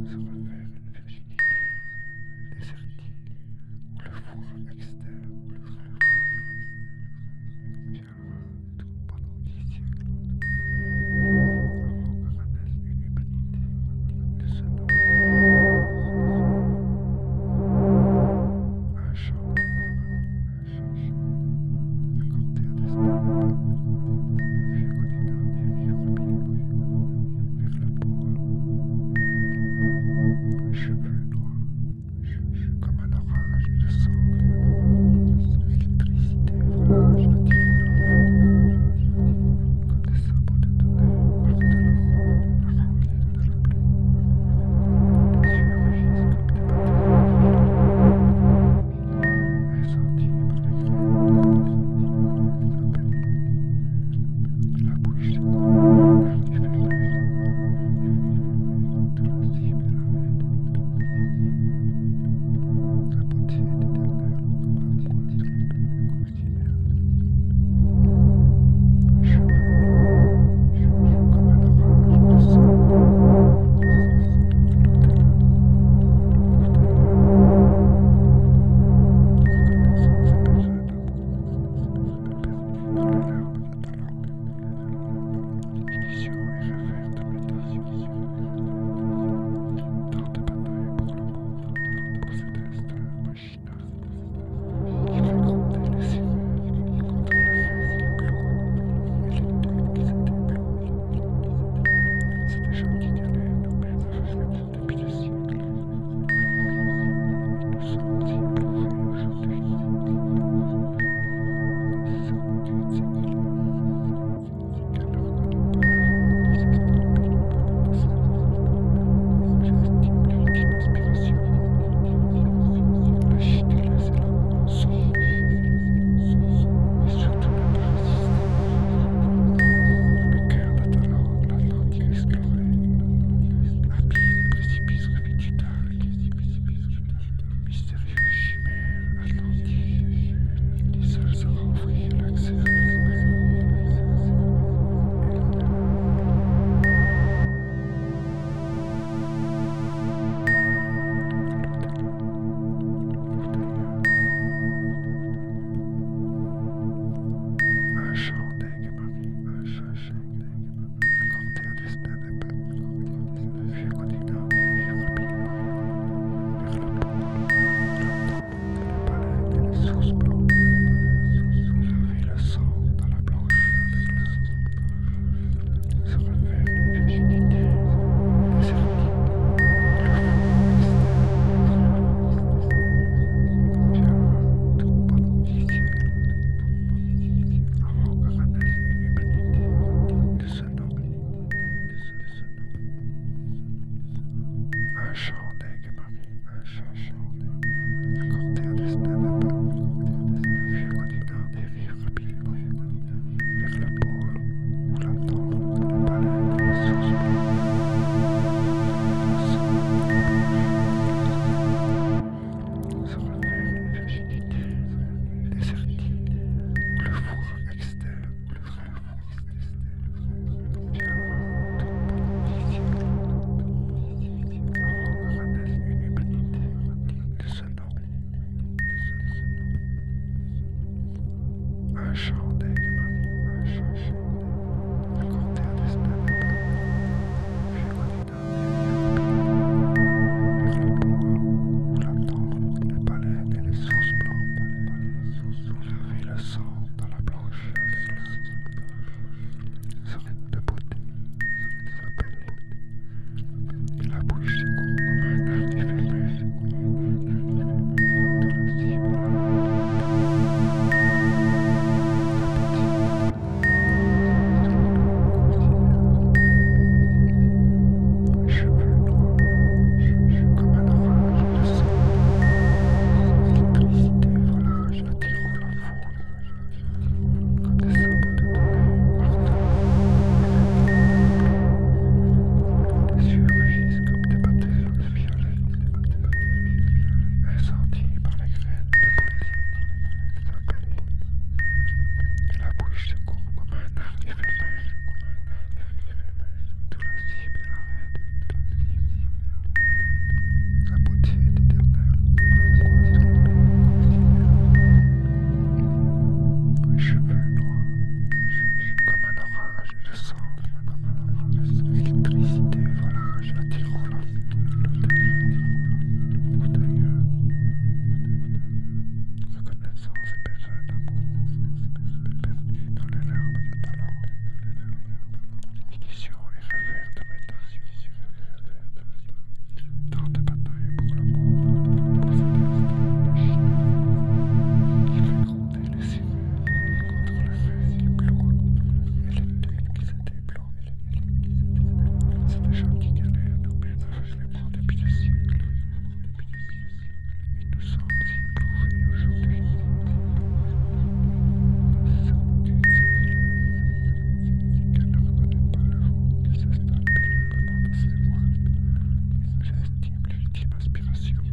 se refaire une virginité désertique où le foie externe le frère viendra tout pendant 10 siècles avant que renaisse une humanité de ce nom. Un chant, accordé à des semaines, vieux continent des rives vers le pôle, cheveux noirs, comme un orage de cendres, l'électricité volage attirée comme des sabots de tonnerre martelant la rangée de la plaie. Les yeux rugissent comme des batailles incendiées par les graines, la bouche s'écoule, l'air du fumage, de la cime et la raide, la beauté d'éternel comme un poil sur le coccinelle, un cheveu comme un orage de sang, reconnaissance et besoin d'amour, dans les larmes de talent, inition et revers de méditation, tant de batailles pour le monde, pour cet instinct machinal qui fait gronder les sirènes contre le feu clos et les têtes qui s'éteignent. C'est des gens qui galèrent nous mènent aveuglément depuis des siècles. Nous sommes implorés aujourd'hui. Ces certitudes singulières qu'elles ne reconnaissent pas, s'estampillent par le passé. J'estime l'ultime aspiration. Lâcher du laisser l'amour sombre et surtout ne pas résister. Le cœur d'Atalante, l'Atlantique exploré, abîme, précipice revêtu d'algues, mystérieux chimère atlantique, les seuls aura offrir l'accès à la mer et l'au-delà. Un chant d'aigle-marie, un chant accordé à destin des peuples, le vieux continent des rives rapides, vers le pôle, les baleines et les sources blanches, laver le sang dans la blancheur des glaces, se refaire une virginité désertique, le foie externe viendra tout pendant 10 siècles avant que renaisse une humanité de ce nom. Un chant d'aigle-marie, un chant accordé à destin des peuples, le vieux continent des rives rapides, vers le pôle où l'attendent les baleines et les sources blanches, se refaire une virginité désertique où le foie externe viendra tout pendant 10 siècles avant que sensation.